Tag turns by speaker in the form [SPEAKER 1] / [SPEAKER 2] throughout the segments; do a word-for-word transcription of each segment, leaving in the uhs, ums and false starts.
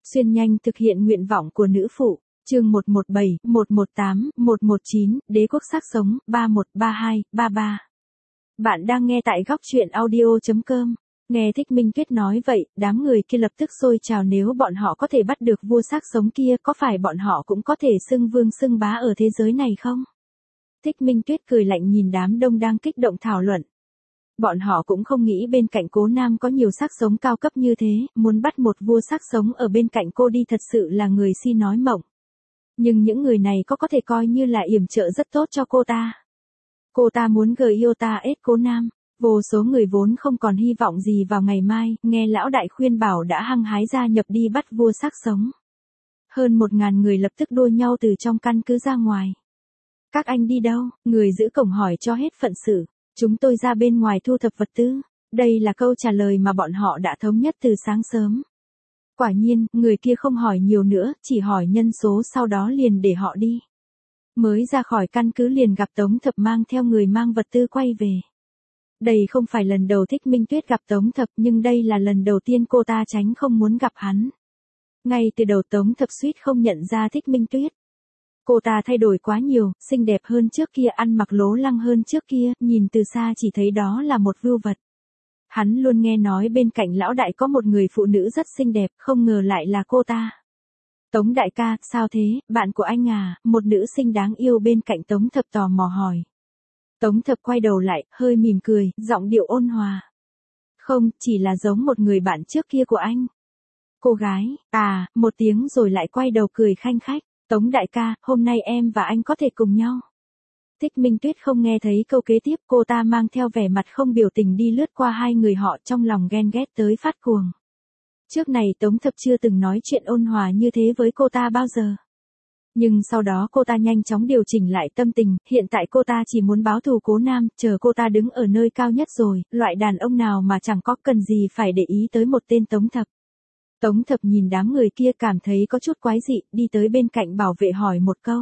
[SPEAKER 1] Xuyên nhanh thực hiện nguyện vọng của nữ phụ. Chương một một bảy, một một tám, một một chín, Đế quốc xác sống, ba một ba hai, ba ba. Bạn đang nghe tại góc truyện audio chấm com. Nghe Thích Minh Tuyết nói vậy, đám người kia lập tức sôi trào, nếu bọn họ có thể bắt được vua xác sống kia, có phải bọn họ cũng có thể xưng vương xưng bá ở thế giới này không? Thích Minh Tuyết cười lạnh nhìn đám đông đang kích động thảo luận. Bọn họ cũng không nghĩ bên cạnh Cố Nam có nhiều xác sống cao cấp như thế, muốn bắt một vua xác sống ở bên cạnh cô đi thật sự là người si nói mộng. Nhưng những người này có có thể coi như là yểm trợ rất tốt cho cô ta. Cô ta muốn gợi yêu ta ết Cố Nam. Vô số người vốn không còn hy vọng gì vào ngày mai, nghe lão đại khuyên bảo đã hăng hái gia nhập đi bắt vua xác sống. Hơn một ngàn người lập tức đua nhau từ trong căn cứ ra ngoài. Các anh đi đâu? Người giữ cổng hỏi cho hết phận sự. Chúng tôi ra bên ngoài thu thập vật tư. Đây là câu trả lời mà bọn họ đã thống nhất từ sáng sớm. Quả nhiên, người kia không hỏi nhiều nữa, chỉ hỏi nhân số sau đó liền để họ đi. Mới ra khỏi căn cứ liền gặp Tống Thập mang theo người mang vật tư quay về. Đây không phải lần đầu Thích Minh Tuyết gặp Tống Thập, nhưng đây là lần đầu tiên cô ta tránh không muốn gặp hắn. Ngay từ đầu Tống Thập suýt không nhận ra Thích Minh Tuyết. Cô ta thay đổi quá nhiều, xinh đẹp hơn trước kia, ăn mặc lố lăng hơn trước kia, nhìn từ xa chỉ thấy đó là một vưu vật. Hắn luôn nghe nói bên cạnh lão đại có một người phụ nữ rất xinh đẹp, không ngờ lại là cô ta. Tống đại ca, sao thế, bạn của anh à? Một nữ sinh đáng yêu bên cạnh Tống Thập tò mò hỏi. Tống Thập quay đầu lại, hơi mỉm cười, giọng điệu ôn hòa. Không, chỉ là giống một người bạn trước kia của anh. Cô gái, à, một tiếng rồi lại quay đầu cười khanh khách. Tống đại ca, hôm nay em và anh có thể cùng nhau. Thích Minh Tuyết không nghe thấy câu kế tiếp, cô ta mang theo vẻ mặt không biểu tình đi lướt qua hai người họ, trong lòng ghen ghét tới phát cuồng. Trước này Tống Thập chưa từng nói chuyện ôn hòa như thế với cô ta bao giờ. Nhưng sau đó cô ta nhanh chóng điều chỉnh lại tâm tình, hiện tại cô ta chỉ muốn báo thù Cố Nam, chờ cô ta đứng ở nơi cao nhất rồi, loại đàn ông nào mà chẳng có cần gì phải để ý tới một tên Tống Thập. Tống Thập nhìn đám người kia cảm thấy có chút quái dị, đi tới bên cạnh bảo vệ hỏi một câu.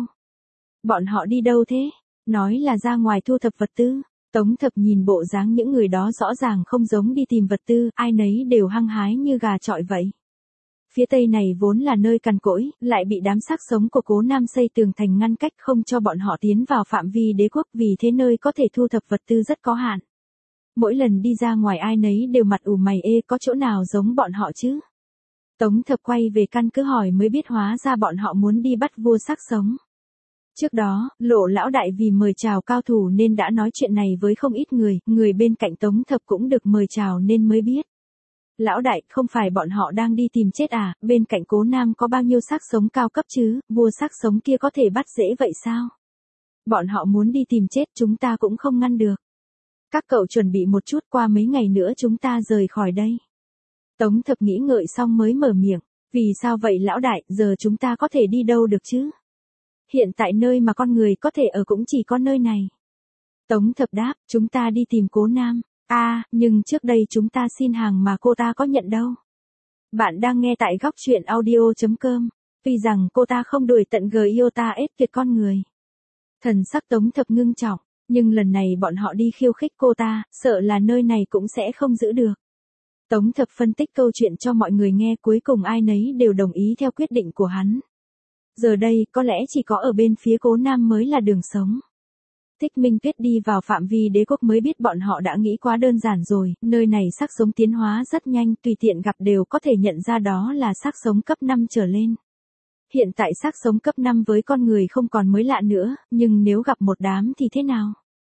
[SPEAKER 1] Bọn họ đi đâu thế? Nói là ra ngoài thu thập vật tư. Tống Thập nhìn bộ dáng những người đó rõ ràng không giống đi tìm vật tư, ai nấy đều hăng hái như gà chọi vậy. Phía tây này vốn là nơi cằn cỗi, lại bị đám xác sống của Cố Nam xây tường thành ngăn cách không cho bọn họ tiến vào phạm vi đế quốc, vì thế nơi có thể thu thập vật tư rất có hạn. Mỗi lần đi ra ngoài ai nấy đều mặt ủ mày ê, có chỗ nào giống bọn họ chứ? Tống Thập quay về căn cứ hỏi mới biết hóa ra bọn họ muốn đi bắt vua xác sống. Trước đó, Lộ lão đại vì mời chào cao thủ nên đã nói chuyện này với không ít người, người bên cạnh Tống Thập cũng được mời chào nên mới biết. Lão đại, không phải bọn họ đang đi tìm chết à, bên cạnh Cố Nam có bao nhiêu xác sống cao cấp chứ, vua xác sống kia có thể bắt dễ vậy sao? Bọn họ muốn đi tìm chết chúng ta cũng không ngăn được. Các cậu chuẩn bị một chút, qua mấy ngày nữa chúng ta rời khỏi đây. Tống Thập nghĩ ngợi xong mới mở miệng, vì sao vậy lão đại, giờ chúng ta có thể đi đâu được chứ? Hiện tại nơi mà con người có thể ở cũng chỉ có nơi này. Tống Thập đáp, chúng ta đi tìm Cố Nam. À, nhưng trước đây chúng ta xin hàng mà cô ta có nhận đâu. Bạn đang nghe tại góc truyện audio chấm com. Tuy rằng cô ta không đuổi tận gờ yêu ta ết tuyệt con người. Thần sắc Tống Thập ngưng trọng, nhưng lần này bọn họ đi khiêu khích cô ta, sợ là nơi này cũng sẽ không giữ được. Tống Thập phân tích câu chuyện cho mọi người nghe, cuối cùng ai nấy đều đồng ý theo quyết định của hắn. Giờ đây, có lẽ chỉ có ở bên phía Cố Nam mới là đường sống. Thích Minh Tuyết đi vào phạm vi đế quốc mới biết bọn họ đã nghĩ quá đơn giản rồi, nơi này xác sống tiến hóa rất nhanh, tùy tiện gặp đều có thể nhận ra đó là xác sống cấp năm trở lên. Hiện tại xác sống cấp năm với con người không còn mới lạ nữa, nhưng nếu gặp một đám thì thế nào?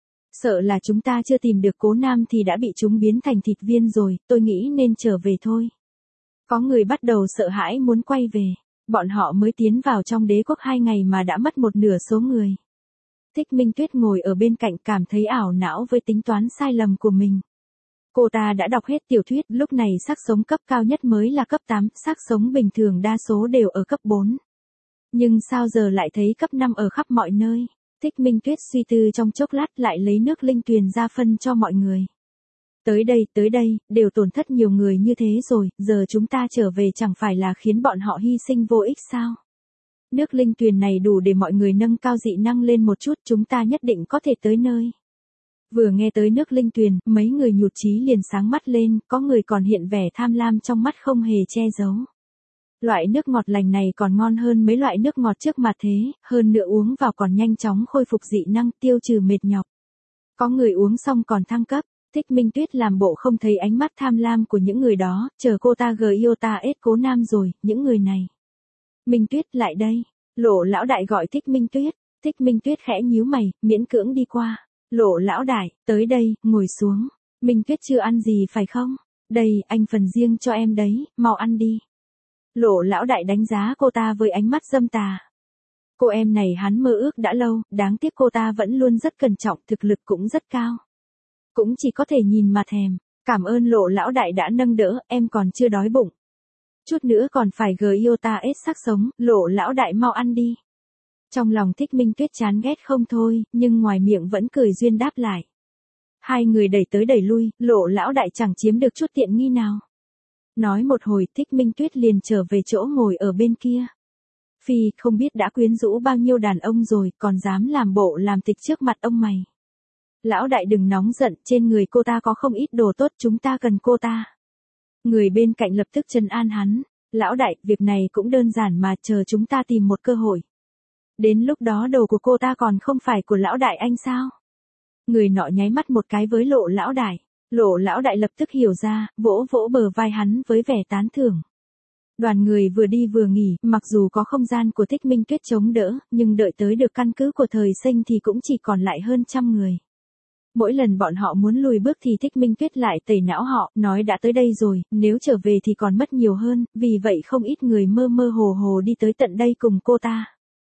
[SPEAKER 1] Sợ là chúng ta chưa tìm được Cố Nam thì đã bị chúng biến thành thịt viên rồi, tôi nghĩ nên trở về thôi. Có người bắt đầu sợ hãi muốn quay về, bọn họ mới tiến vào trong đế quốc hai ngày mà đã mất một nửa số người. Thích Minh Tuyết ngồi ở bên cạnh cảm thấy ảo não với tính toán sai lầm của mình. Cô ta đã đọc hết tiểu thuyết, lúc này xác sống cấp cao nhất mới là cấp tám, xác sống bình thường đa số đều ở cấp bốn. Nhưng sao giờ lại thấy cấp năm ở khắp mọi nơi? Thích Minh Tuyết suy tư trong chốc lát lại lấy nước linh tuyền ra phân cho mọi người. Tới đây, tới đây, đều tổn thất nhiều người như thế rồi, giờ chúng ta trở về chẳng phải là khiến bọn họ hy sinh vô ích sao? Nước linh tuyền này đủ để mọi người nâng cao dị năng lên một chút, chúng ta nhất định có thể tới nơi. Vừa nghe tới nước linh tuyền, mấy người nhụt chí liền sáng mắt lên, có người còn hiện vẻ tham lam trong mắt không hề che giấu. Loại nước ngọt lành này còn ngon hơn mấy loại nước ngọt trước mặt thế, hơn nữa uống vào còn nhanh chóng khôi phục dị năng, tiêu trừ mệt nhọc. Có người uống xong còn thăng cấp. Thích Minh Tuyết làm bộ không thấy ánh mắt tham lam của những người đó, chờ cô ta gờ yêu ta ết cố nam rồi, những người này. Minh Tuyết lại đây. Lộ lão đại gọi Thích Minh Tuyết. Thích Minh Tuyết khẽ nhíu mày, miễn cưỡng đi qua. Lộ lão đại, tới đây, ngồi xuống. Minh Tuyết chưa ăn gì phải không? Đây, anh phần riêng cho em đấy, mau ăn đi. Lộ lão đại đánh giá cô ta với ánh mắt dâm tà. Cô em này hắn mơ ước đã lâu, đáng tiếc cô ta vẫn luôn rất cẩn trọng, thực lực cũng rất cao. Cũng chỉ có thể nhìn mà thèm. Cảm ơn Lộ lão đại đã nâng đỡ, em còn chưa đói bụng. Chút nữa còn phải gờ yêu ta ết xác sống, Lộ lão đại mau ăn đi. Trong lòng Thích Minh Tuyết chán ghét không thôi, nhưng ngoài miệng vẫn cười duyên đáp lại. Hai người đẩy tới đẩy lui, Lộ lão đại chẳng chiếm được chút tiện nghi nào. Nói một hồi Thích Minh Tuyết liền trở về chỗ ngồi ở bên kia. Phi không biết đã quyến rũ bao nhiêu đàn ông rồi, còn dám làm bộ làm tịch trước mặt ông mày. Lão đại đừng nóng giận, trên người cô ta có không ít đồ tốt, chúng ta cần cô ta. Người bên cạnh lập tức trấn an hắn. Lão đại, việc này cũng đơn giản mà, chờ chúng ta tìm một cơ hội. Đến lúc đó đồ của cô ta còn không phải của lão đại anh sao? Người nọ nháy mắt một cái với Lộ lão đại. Lộ lão đại lập tức hiểu ra, vỗ vỗ bờ vai hắn với vẻ tán thưởng. Đoàn người vừa đi vừa nghỉ, mặc dù có không gian của Thích Minh Tuyết chống đỡ, nhưng đợi tới được căn cứ của thời sinh thì cũng chỉ còn lại hơn trăm người. Mỗi lần bọn họ muốn lùi bước thì Thích Minh Tuyết lại tẩy não họ, nói đã tới đây rồi, nếu trở về thì còn mất nhiều hơn, vì vậy không ít người mơ mơ hồ hồ đi tới tận đây cùng cô ta.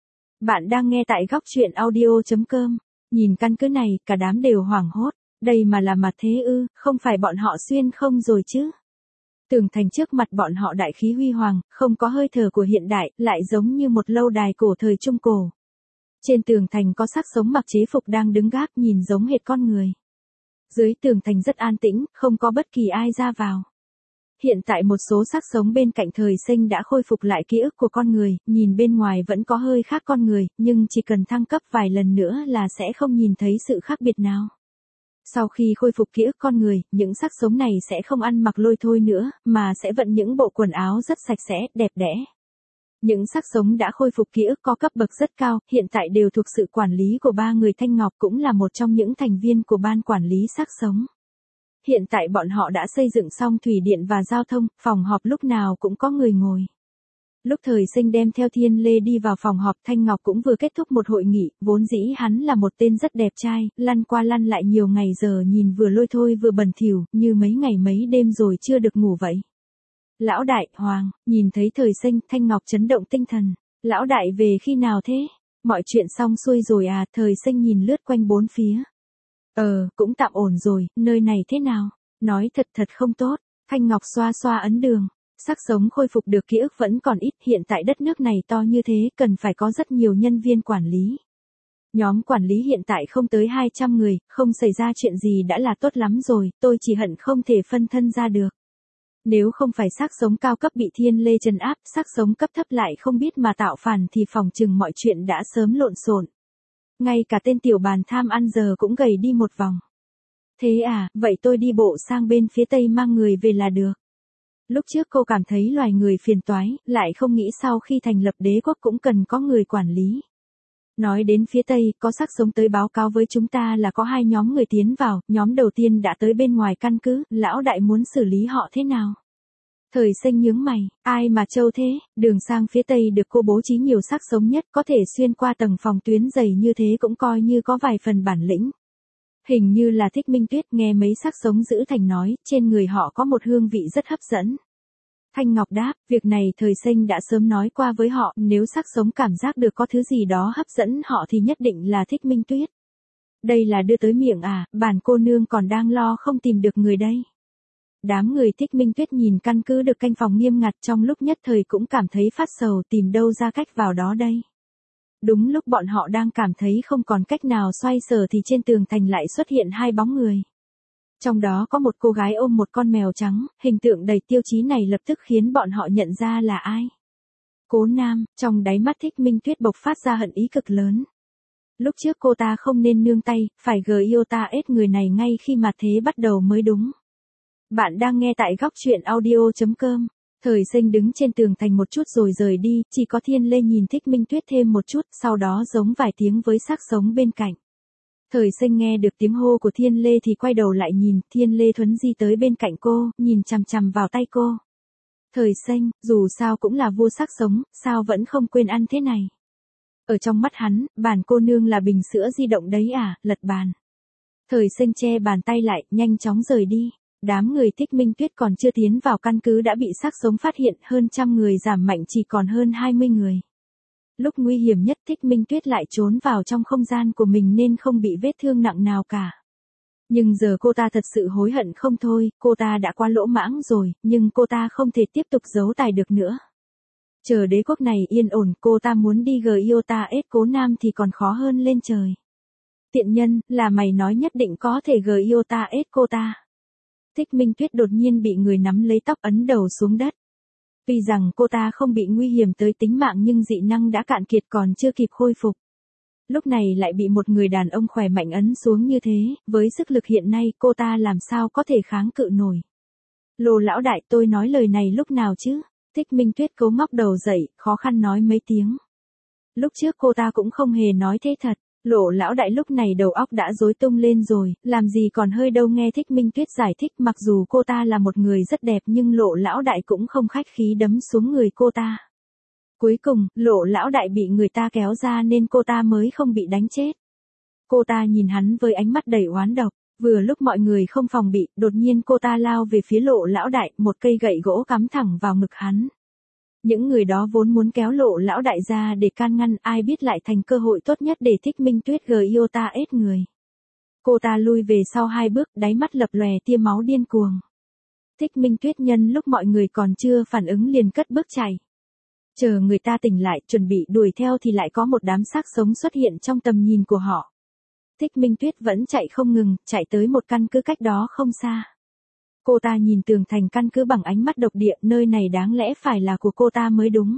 [SPEAKER 1] Bạn đang nghe tại góc truyện audio chấm com, nhìn căn cứ này, cả đám đều hoảng hốt, đây mà là mặt thế ư, không phải bọn họ xuyên không rồi chứ. Tường thành trước mặt bọn họ đại khí huy hoàng, không có hơi thở của hiện đại, lại giống như một lâu đài cổ thời Trung Cổ. Trên tường thành có xác sống mặc chế phục đang đứng gác nhìn giống hệt con người. Dưới tường thành rất an tĩnh, không có bất kỳ ai ra vào. Hiện tại một số xác sống bên cạnh thời sinh đã khôi phục lại ký ức của con người, nhìn bên ngoài vẫn có hơi khác con người, nhưng chỉ cần thăng cấp vài lần nữa là sẽ không nhìn thấy sự khác biệt nào. Sau khi khôi phục ký ức con người, những xác sống này sẽ không ăn mặc lôi thôi nữa, mà sẽ vận những bộ quần áo rất sạch sẽ, đẹp đẽ. Những xác sống đã khôi phục ký ức có cấp bậc rất cao, hiện tại đều thuộc sự quản lý của ba người. Thanh Ngọc cũng là một trong những thành viên của ban quản lý xác sống. Hiện tại bọn họ đã xây dựng xong thủy điện và giao thông, phòng họp lúc nào cũng có người ngồi. Lúc thời sinh đem theo Thiên Lê đi vào phòng họp, Thanh Ngọc cũng vừa kết thúc một hội nghị, vốn dĩ hắn là một tên rất đẹp trai, lăn qua lăn lại nhiều ngày giờ nhìn vừa lôi thôi vừa bẩn thỉu, như mấy ngày mấy đêm rồi chưa được ngủ vậy. Lão đại, Hoàng, nhìn thấy thời sinh, Thanh Ngọc chấn động tinh thần. Lão đại về khi nào thế? Mọi chuyện xong xuôi rồi à? Thời sinh nhìn lướt quanh bốn phía. Ờ, cũng tạm ổn rồi, nơi này thế nào? Nói thật thật không tốt. Thanh Ngọc xoa xoa ấn đường. Xác sống khôi phục được ký ức vẫn còn ít, hiện tại đất nước này to như thế, cần phải có rất nhiều nhân viên quản lý. Nhóm quản lý hiện tại không tới hai trăm người, không xảy ra chuyện gì đã là tốt lắm rồi, tôi chỉ hận không thể phân thân ra được. Nếu không phải xác sống cao cấp bị Thiên Lê trấn áp, xác sống cấp thấp lại không biết mà tạo phản thì phòng chừng mọi chuyện đã sớm lộn xộn. Ngay cả tên tiểu bàn tham ăn giờ cũng gầy đi một vòng. Thế à, vậy tôi đi bộ sang bên phía tây mang người về là được. Lúc trước cô cảm thấy loài người phiền toái, lại không nghĩ sau khi thành lập đế quốc cũng cần có người quản lý. Nói đến phía tây, có xác sống tới báo cáo với chúng ta là có hai nhóm người tiến vào, nhóm đầu tiên đã tới bên ngoài căn cứ, lão đại muốn xử lý họ thế nào? Thời sinh nhướng mày, ai mà trâu thế, đường sang phía tây được cô bố trí nhiều xác sống nhất, có thể xuyên qua tầng phòng tuyến dày như thế cũng coi như có vài phần bản lĩnh. Hình như là Thích Minh Tuyết, nghe mấy xác sống giữ thành nói, trên người họ có một hương vị rất hấp dẫn. Thanh Ngọc đáp, việc này thời sinh đã sớm nói qua với họ, nếu xác sống cảm giác được có thứ gì đó hấp dẫn họ thì nhất định là Thích Minh Tuyết. Đây là đưa tới miệng à, bản cô nương còn đang lo không tìm được người đây. Đám người Thích Minh Tuyết nhìn căn cứ được canh phòng nghiêm ngặt, trong lúc nhất thời cũng cảm thấy phát sầu, tìm đâu ra cách vào đó đây. Đúng lúc bọn họ đang cảm thấy không còn cách nào xoay sở thì trên tường thành lại xuất hiện hai bóng người. Trong đó có một cô gái ôm một con mèo trắng, hình tượng đầy tiêu chí này lập tức khiến bọn họ nhận ra là ai. Cố Nam, trong đáy mắt Thích Minh Tuyết bộc phát ra hận ý cực lớn. Lúc trước cô ta không nên nương tay, phải gờ yêu ta ết người này ngay khi mà thế bắt đầu mới đúng. Bạn đang nghe tại góc truyện audio chấm com. Thời Sinh đứng trên tường thành một chút rồi rời đi, chỉ có Thiên Lê nhìn Thích Minh Tuyết thêm một chút, sau đó giống vài tiếng với xác sống bên cạnh. Thời Sinh nghe được tiếng hô của Thiên Lê thì quay đầu lại nhìn, Thiên Lê thuấn di tới bên cạnh cô, nhìn chằm chằm vào tay cô. Thời Sinh, dù sao cũng là vua xác sống, sao vẫn không quên ăn thế này. Ở trong mắt hắn, bàn cô nương là bình sữa di động đấy à, lật bàn. Thời Sinh che bàn tay lại, nhanh chóng rời đi. Đám người Thích Minh Tuyết còn chưa tiến vào căn cứ đã bị xác sống phát hiện, hơn trăm người giảm mạnh chỉ còn hơn hai mươi người. Lúc nguy hiểm nhất Thích Minh Tuyết lại trốn vào trong không gian của mình nên không bị vết thương nặng nào cả. Nhưng giờ cô ta thật sự hối hận không thôi, cô ta đã quá lỗ mãng rồi, nhưng cô ta không thể tiếp tục giấu tài được nữa. Chờ đế quốc này yên ổn, cô ta muốn đi Giota S cố Nam thì còn khó hơn lên trời. Tiện nhân, là mày nói nhất định có thể Giota S cô ta. Thích Minh Tuyết đột nhiên bị người nắm lấy tóc ấn đầu xuống đất. Tuy rằng cô ta không bị nguy hiểm tới tính mạng nhưng dị năng đã cạn kiệt còn chưa kịp khôi phục. Lúc này lại bị một người đàn ông khỏe mạnh ấn xuống như thế, với sức lực hiện nay cô ta làm sao có thể kháng cự nổi. Lô lão đại, tôi nói lời này lúc nào chứ? Thích Minh Tuyết cố ngóc đầu dậy, khó khăn nói mấy tiếng. Lúc trước cô ta cũng không hề nói thế thật. Lộ lão đại lúc này đầu óc đã rối tung lên rồi, làm gì còn hơi đâu nghe Thích Minh Tuyết giải thích, mặc dù cô ta là một người rất đẹp nhưng lộ lão đại cũng không khách khí đấm xuống người cô ta. Cuối cùng, lộ lão đại bị người ta kéo ra nên cô ta mới không bị đánh chết. Cô ta nhìn hắn với ánh mắt đầy oán độc, vừa lúc mọi người không phòng bị, đột nhiên cô ta lao về phía lộ lão đại, một cây gậy gỗ cắm thẳng vào ngực hắn. Những người đó vốn muốn kéo lộ lão đại ra để can ngăn, ai biết lại thành cơ hội tốt nhất để Thích Minh Tuyết Giota S người. Cô ta lui về sau hai bước, đáy mắt lập lòe tia máu điên cuồng. Thích Minh Tuyết nhân lúc mọi người còn chưa phản ứng liền cất bước chạy. Chờ người ta tỉnh lại, chuẩn bị đuổi theo thì lại có một đám xác sống xuất hiện trong tầm nhìn của họ. Thích Minh Tuyết vẫn chạy không ngừng, chạy tới một căn cứ cách đó không xa. Cô ta nhìn tường thành căn cứ bằng ánh mắt độc địa, nơi này đáng lẽ phải là của cô ta mới đúng.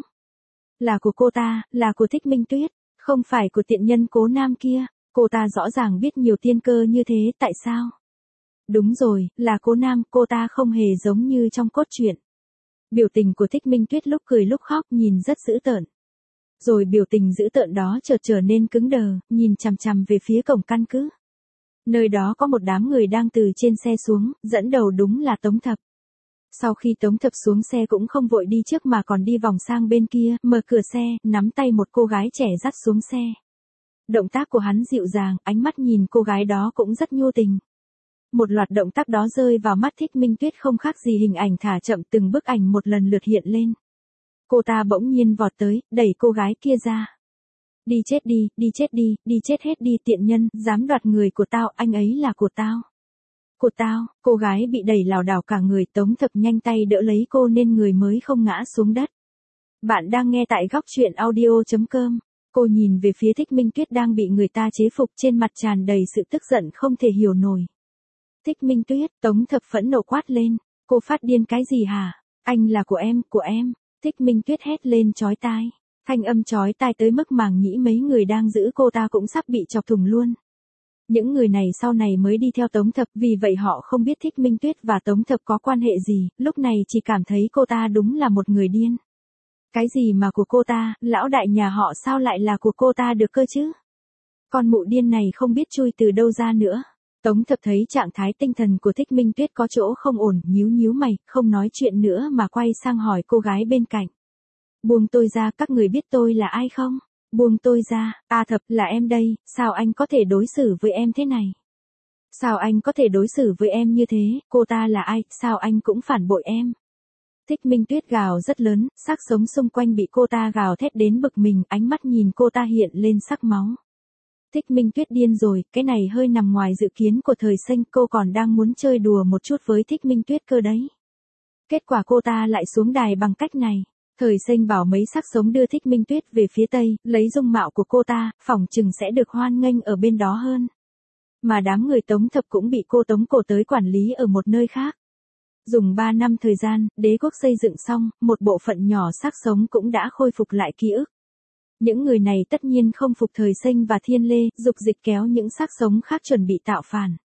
[SPEAKER 1] Là của cô ta, là của Thích Minh Tuyết, không phải của tiện nhân cố Nam kia. Cô ta rõ ràng biết nhiều tiên cơ như thế, tại sao? Đúng rồi, là cố Nam, cô ta không hề giống như trong cốt truyện. Biểu tình của Thích Minh Tuyết lúc cười lúc khóc nhìn rất dữ tợn. Rồi biểu tình dữ tợn đó chợt trở nên cứng đờ, nhìn chằm chằm về phía cổng căn cứ. Nơi đó có một đám người đang từ trên xe xuống, dẫn đầu đúng là Tống Thập. Sau khi Tống Thập xuống xe cũng không vội đi trước mà còn đi vòng sang bên kia, mở cửa xe, nắm tay một cô gái trẻ dắt xuống xe. Động tác của hắn dịu dàng, ánh mắt nhìn cô gái đó cũng rất nhu tình. Một loạt động tác đó rơi vào mắt Thích Minh Tuyết không khác gì hình ảnh thả chậm, từng bức ảnh một lần lượt hiện lên. Cô ta bỗng nhiên vọt tới, đẩy cô gái kia ra. Đi chết đi, đi chết đi, đi chết hết đi tiện nhân, dám đoạt người của tao, anh ấy là của tao. Của tao, cô gái bị đẩy lảo đảo cả người, Tống Thập nhanh tay đỡ lấy cô nên người mới không ngã xuống đất. Bạn đang nghe tại góc truyện audio chấm com. Cô nhìn về phía Thích Minh Tuyết đang bị người ta chế phục, trên mặt tràn đầy sự tức giận không thể hiểu nổi. Thích Minh Tuyết, Tống Thập phẫn nộ quát lên, cô phát điên cái gì hả? Anh là của em, của em. Thích Minh Tuyết hét lên chói tai. Thanh âm chói tai tới mức màng nhĩ mấy người đang giữ cô ta cũng sắp bị chọc thủng luôn. Những người này sau này mới đi theo Tống Thập, vì vậy họ không biết Thích Minh Tuyết và Tống Thập có quan hệ gì, lúc này chỉ cảm thấy cô ta đúng là một người điên. Cái gì mà của cô ta, lão đại nhà họ sao lại là của cô ta được cơ chứ? Con mụ điên này không biết chui từ đâu ra nữa. Tống Thập thấy trạng thái tinh thần của Thích Minh Tuyết có chỗ không ổn, nhíu nhíu mày, không nói chuyện nữa mà quay sang hỏi cô gái bên cạnh. Buông tôi ra, các người biết tôi là ai không? Buông tôi ra, A Thập, là em đây, sao anh có thể đối xử với em thế này? Sao anh có thể đối xử với em như thế, cô ta là ai, sao anh cũng phản bội em? Thích Minh Tuyết gào rất lớn, xác sống xung quanh bị cô ta gào thét đến bực mình, ánh mắt nhìn cô ta hiện lên sắc máu. Thích Minh Tuyết điên rồi, cái này hơi nằm ngoài dự kiến của Thời Sinh, cô còn đang muốn chơi đùa một chút với Thích Minh Tuyết cơ đấy. Kết quả cô ta lại xuống đài bằng cách này. Thời Sinh bảo mấy xác sống đưa Thích Minh Tuyết về phía tây, lấy dung mạo của cô ta, phỏng chừng sẽ được hoan nghênh ở bên đó hơn. Mà đám người Tống Thập cũng bị cô tống cổ tới quản lý ở một nơi khác. Dùng ba năm thời gian, đế quốc xây dựng xong, một bộ phận nhỏ xác sống cũng đã khôi phục lại ký ức. Những người này tất nhiên không phục Thời Sinh và Thiên Lê, dục dịch kéo những xác sống khác chuẩn bị tạo phản.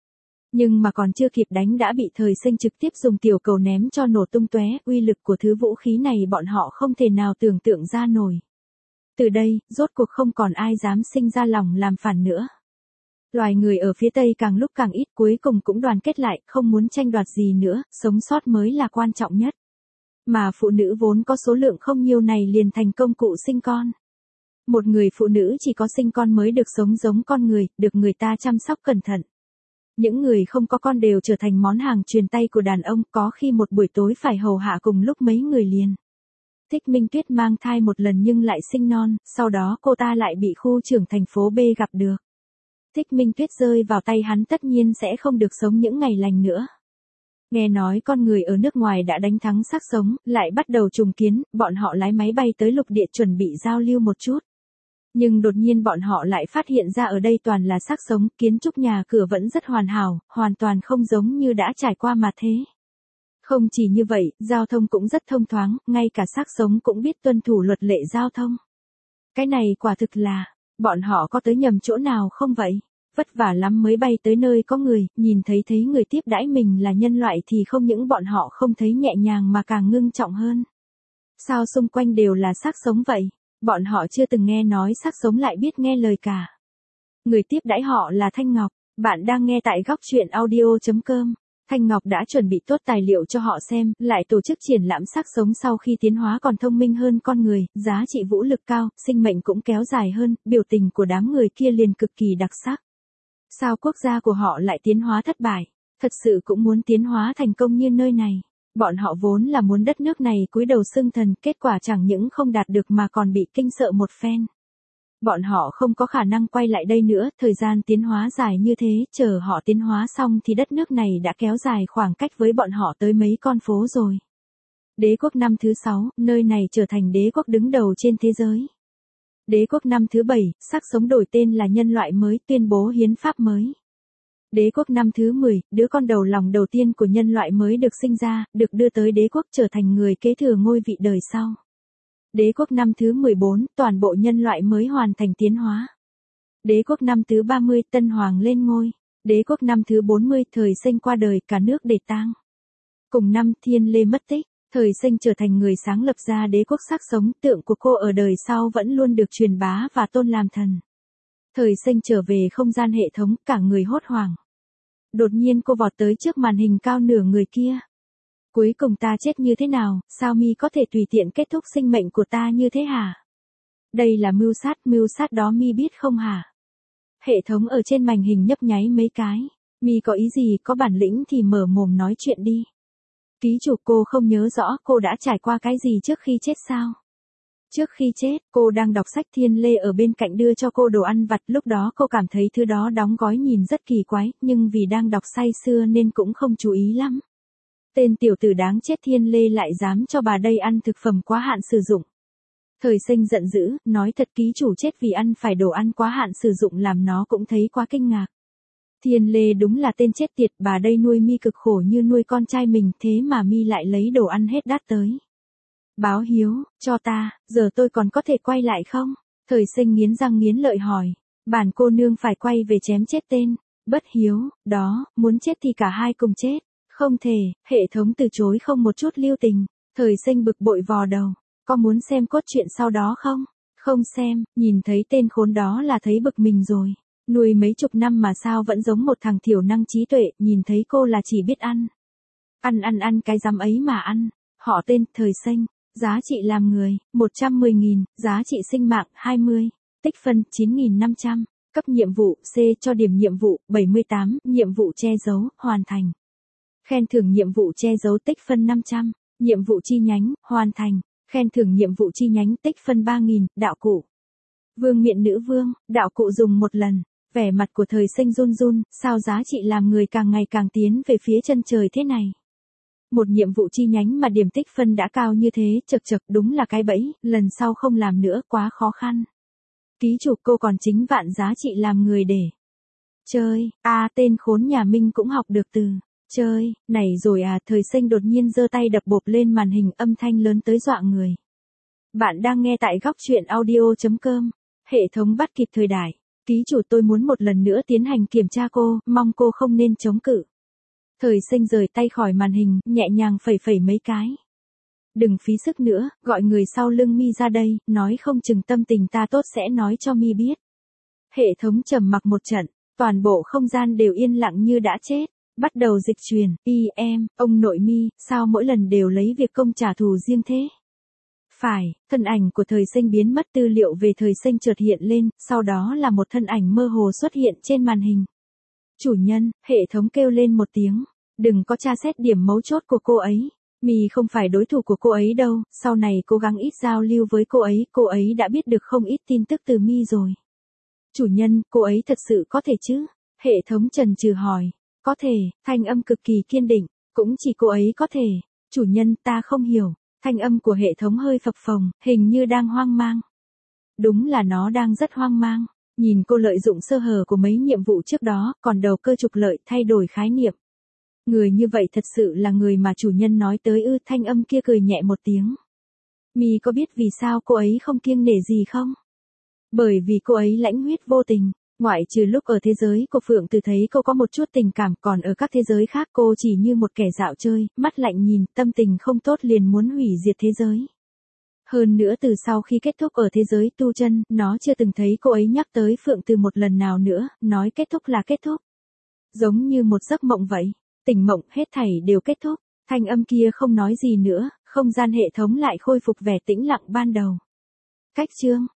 [SPEAKER 1] Nhưng mà còn chưa kịp đánh đã bị Thời Sinh trực tiếp dùng tiểu cầu ném cho nổ tung tóe, uy lực của thứ vũ khí này bọn họ không thể nào tưởng tượng ra nổi. Từ đây, rốt cuộc không còn ai dám sinh ra lòng làm phản nữa. Loài người ở phía Tây càng lúc càng ít, cuối cùng cũng đoàn kết lại, không muốn tranh đoạt gì nữa, sống sót mới là quan trọng nhất. Mà phụ nữ vốn có số lượng không nhiều này liền thành công cụ sinh con. Một người phụ nữ chỉ có sinh con mới được sống giống con người, được người ta chăm sóc cẩn thận. Những người không có con đều trở thành món hàng truyền tay của đàn ông, có khi một buổi tối phải hầu hạ cùng lúc mấy người liền. Thích Minh Tuyết mang thai một lần nhưng lại sinh non, sau đó cô ta lại bị khu trưởng thành phố B gặp được. Thích Minh Tuyết rơi vào tay hắn tất nhiên sẽ không được sống những ngày lành nữa. Nghe nói con người ở nước ngoài đã đánh thắng xác sống, lại bắt đầu trùng kiến, bọn họ lái máy bay tới lục địa chuẩn bị giao lưu một chút. Nhưng đột nhiên bọn họ lại phát hiện ra ở đây toàn là xác sống, kiến trúc nhà cửa vẫn rất hoàn hảo, hoàn toàn không giống như đã trải qua mà thế. Không chỉ như vậy, giao thông cũng rất thông thoáng, ngay cả xác sống cũng biết tuân thủ luật lệ giao thông. Cái này quả thực là, bọn họ có tới nhầm chỗ nào không vậy? Vất vả lắm mới bay tới nơi có người, nhìn thấy thấy người tiếp đãi mình là nhân loại thì không những bọn họ không thấy nhẹ nhàng mà càng ngưng trọng hơn. Sao xung quanh đều là xác sống vậy? Bọn họ chưa từng nghe nói xác sống lại biết nghe lời cả. Người tiếp đãi họ là Thanh Ngọc, bạn đang nghe tại góc truyện audio chấm com. Thanh Ngọc đã chuẩn bị tốt tài liệu cho họ xem, lại tổ chức triển lãm xác sống sau khi tiến hóa còn thông minh hơn con người, giá trị vũ lực cao, sinh mệnh cũng kéo dài hơn, biểu tình của đám người kia liền cực kỳ đặc sắc. Sao quốc gia của họ lại tiến hóa thất bại? Thật sự cũng muốn tiến hóa thành công như nơi này. Bọn họ vốn là muốn đất nước này cúi đầu xưng thần, kết quả chẳng những không đạt được mà còn bị kinh sợ một phen. Bọn họ không có khả năng quay lại đây nữa, thời gian tiến hóa dài như thế, chờ họ tiến hóa xong thì đất nước này đã kéo dài khoảng cách với bọn họ tới mấy con phố rồi. Đế quốc năm thứ sáu, nơi này trở thành đế quốc đứng đầu trên thế giới. Đế quốc năm thứ bảy, xác sống đổi tên là nhân loại mới, tuyên bố hiến pháp mới. Đế quốc năm thứ mười, đứa con đầu lòng đầu tiên của nhân loại mới được sinh ra, được đưa tới đế quốc trở thành người kế thừa ngôi vị đời sau. Đế quốc năm thứ mười bốn, toàn bộ nhân loại mới hoàn thành tiến hóa. Đế quốc năm thứ ba mươi, Tân Hoàng lên ngôi. Đế quốc năm thứ bốn mươi, Thời Sinh qua đời, cả nước để tang. Cùng năm, Thiên Lê mất tích, Thời Sinh trở thành người sáng lập ra đế quốc xác sống, tượng của cô ở đời sau vẫn luôn được truyền bá và tôn làm thần. Thời Sinh trở về không gian hệ thống, cả người hốt hoảng. Đột nhiên cô vọt tới trước màn hình cao nửa người kia. Cuối cùng ta chết như thế nào, sao mi có thể tùy tiện kết thúc sinh mệnh của ta như thế hả? Đây là mưu sát, mưu sát đó mi biết không hả? Hệ thống ở trên màn hình nhấp nháy mấy cái. Mi có ý gì, có bản lĩnh thì mở mồm nói chuyện đi. Ký chủ cô không nhớ rõ cô đã trải qua cái gì trước khi chết sao? Trước khi chết, cô đang đọc sách, Thiên Lê ở bên cạnh đưa cho cô đồ ăn vặt, lúc đó cô cảm thấy thứ đó đóng gói nhìn rất kỳ quái, nhưng vì đang đọc say sưa nên cũng không chú ý lắm. Tên tiểu tử đáng chết Thiên Lê lại dám cho bà đây ăn thực phẩm quá hạn sử dụng. Thời Sinh giận dữ, nói thật ký chủ chết vì ăn phải đồ ăn quá hạn sử dụng làm nó cũng thấy quá kinh ngạc. Thiên Lê đúng là tên chết tiệt, bà đây nuôi mi cực khổ như nuôi con trai mình, thế mà mi lại lấy đồ ăn hết đắt tới. Báo hiếu, cho ta, giờ tôi còn có thể quay lại không? Thời Sinh nghiến răng nghiến lợi hỏi. Bản cô nương phải quay về chém chết tên. Bất hiếu, đó, muốn chết thì cả hai cùng chết. Không thể, hệ thống từ chối không một chút lưu tình. Thời Sinh bực bội vò đầu. Có muốn xem cốt truyện sau đó không? Không xem, nhìn thấy tên khốn đó là thấy bực mình rồi. Nuôi mấy chục năm mà sao vẫn giống một thằng thiểu năng trí tuệ, nhìn thấy cô là chỉ biết ăn. Ăn ăn ăn cái dám ấy mà ăn. Họ tên, Thời Sinh. Giá trị làm người, một trăm mười nghìn, giá trị sinh mạng, hai mươi. Tích phân, chín nghìn năm trăm. Cấp nhiệm vụ, C cho điểm nhiệm vụ, bảy mươi tám, nhiệm vụ che giấu, hoàn thành. Khen thưởng nhiệm vụ che giấu tích phân năm trăm. Nhiệm vụ chi nhánh, hoàn thành. Khen thưởng nhiệm vụ chi nhánh tích phân ba nghìn, đạo cụ. Vương miện nữ vương, đạo cụ dùng một lần. Vẻ mặt của Thời Sinh run run, sao giá trị làm người càng ngày càng tiến về phía chân trời thế này. Một nhiệm vụ chi nhánh mà điểm tích phân đã cao như thế, chật chật đúng là cái bẫy, lần sau không làm nữa quá khó khăn. Ký chủ cô còn chính vạn giá trị làm người để chơi, a à, tên khốn nhà Minh cũng học được từ chơi, này rồi à. Thời Sinh đột nhiên giơ tay đập bộp lên màn hình, âm thanh lớn tới dọa người. Bạn đang nghe tại góc truyện audio chấm com, hệ thống bắt kịp thời đại. Ký chủ tôi muốn một lần nữa tiến hành kiểm tra cô, mong cô không nên chống cự. Thời Sinh rời tay khỏi màn hình, nhẹ nhàng phẩy phẩy mấy cái. Đừng phí sức nữa, gọi người sau lưng mi ra đây, nói không chừng tâm tình ta tốt sẽ nói cho mi biết. Hệ thống trầm mặc một trận, toàn bộ không gian đều yên lặng như đã chết. Bắt đầu dịch truyền, y em, ông nội mi, sao mỗi lần đều lấy việc công trả thù riêng thế? Phải, thân ảnh của Thời Sinh biến mất, tư liệu về Thời Sinh chợt hiện lên, sau đó là một thân ảnh mơ hồ xuất hiện trên màn hình. Chủ nhân, hệ thống kêu lên một tiếng, đừng có tra xét điểm mấu chốt của cô ấy. Mi không phải đối thủ của cô ấy đâu, sau này cố gắng ít giao lưu với cô ấy, cô ấy đã biết được không ít tin tức từ Mi rồi. Chủ nhân, cô ấy thật sự có thể chứ? Hệ thống chần chừ hỏi. Có thể, thanh âm cực kỳ kiên định, cũng chỉ cô ấy có thể. Chủ nhân, ta không hiểu. Thanh âm của hệ thống hơi phập phồng, hình như đang hoang mang. Đúng là nó đang rất hoang mang. Nhìn cô lợi dụng sơ hở của mấy nhiệm vụ trước đó, còn đầu cơ trục lợi, thay đổi khái niệm. Người như vậy thật sự là người mà chủ nhân nói tới ư? Thanh âm kia cười nhẹ một tiếng. Mi có biết vì sao cô ấy không kiêng nể gì không? Bởi vì cô ấy lãnh huyết vô tình. Ngoại trừ lúc ở thế giới của Phượng Từ thấy cô có một chút tình cảm, còn ở các thế giới khác cô chỉ như một kẻ dạo chơi, mắt lạnh nhìn, tâm tình không tốt liền muốn hủy diệt thế giới. Hơn nữa từ sau khi kết thúc ở thế giới tu chân, nó chưa từng thấy cô ấy nhắc tới Phượng Từ một lần nào nữa, nói kết thúc là kết thúc. Giống như một giấc mộng vậy, tỉnh mộng, hết thảy đều kết thúc. Thanh âm kia không nói gì nữa, không gian hệ thống lại khôi phục vẻ tĩnh lặng ban đầu. Cách chương